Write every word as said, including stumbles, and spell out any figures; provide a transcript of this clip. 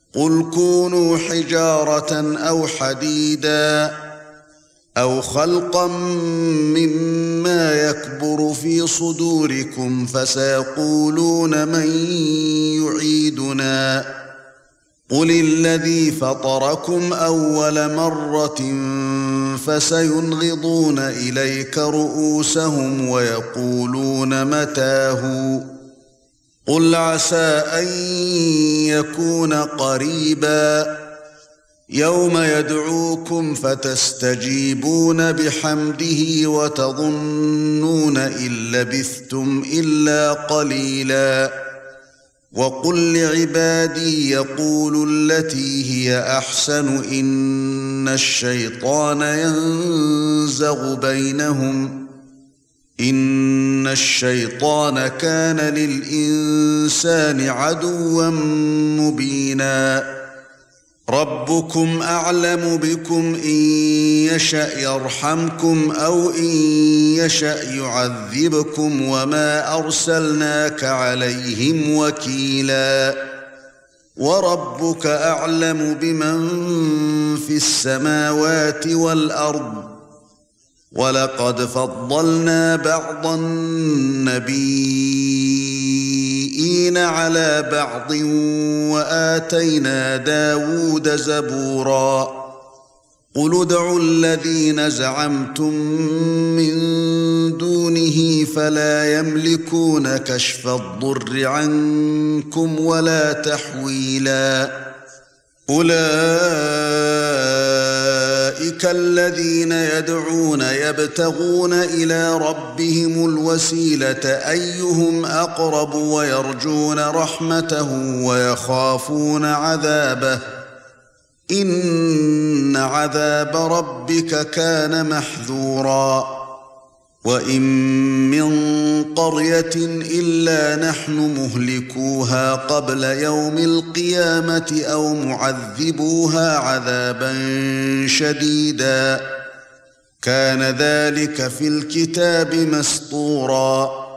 قُلْ كُونُوا حِجَارَةً أَوْ حَدِيدًا أَوْ خَلْقًا مِّمَّا يَكْبُرُ فِي صُدُورِكُمْ فَسَيَقُولُونَ مَن يُعِيدُنَا قُلِ الَّذِي فَطَرَكُمْ أَوَّلَ مَرَّةٍ فَسَيُنْغِضُونَ إِلَيْكَ رُءُوسَهُمْ وَيَقُولُونَ مَتَىٰ هُوَ قُلْ عَسَىٰ أَن يَكُونَ قَرِيبًا يَوْمَ يَدْعُوكُمْ فَتَسْتَجِيبُونَ بِحَمْدِهِ وَتَظُنُّونَ إِن لَّبِثْتُمْ إِلَّا قَلِيلًا وَقُل لِّعِبَادِي يَقُولُوا الَّتِي هِيَ أَحْسَنُ إِنَّ الشَّيْطَانَ يَنزَغُ بَيْنَهُمْ إِنَّ الشَّيْطَانَ كَانَ لِلْإِنسَانِ عَدُوًّا مُّبِينًا رَبُّكُمْ أَعْلَمُ بِكُمْ إِن يَشَأْ يَرْحَمْكُمْ أَوْ إِن يَشَأْ يُعَذِّبْكُمْ وَمَا أَرْسَلْنَاكَ عَلَيْهِمْ وَكِيلًا وَرَبُّكَ أَعْلَمُ بِمَن فِي السَّمَاوَاتِ وَالْأَرْضِ وَلَقَدْ فَضَّلْنَا بَعْضَ النَّبِيِّينَ عَلَى بَعْضٍ وَآتَيْنَا دَاوُودَ زَبُورًا قُلِ ادْعُوا الَّذِينَ زَعَمْتُم مِّن دُونِهِ فَلَا يَمْلِكُونَ كَشْفَ الضُّرِّ عَنكُمْ وَلَا تَحْوِيلًا أُولَئِكَ الَّذِينَ يَدْعُونَ يَبْتَغُونَ إِلَى رَبِّهِمُ الْوَسِيلَةَ أَيُّهُمْ أَقْرَبُ وَيَرْجُونَ رَحْمَتَهُ وَيَخَافُونَ عَذَابَهُ إِنَّ عَذَابَ رَبِّكَ كَانَ مَحْذُورًا وَإِن مِّن قَرْيَةٍ إِلَّا نَحْنُ مُهْلِكُوهَا قَبْلَ يَوْمِ الْقِيَامَةِ أَوْ مُعَذِّبُوهَا عَذَابًا شَدِيدًا كَانَ ذَلِكَ فِي الْكِتَابِ مَسْطُورًا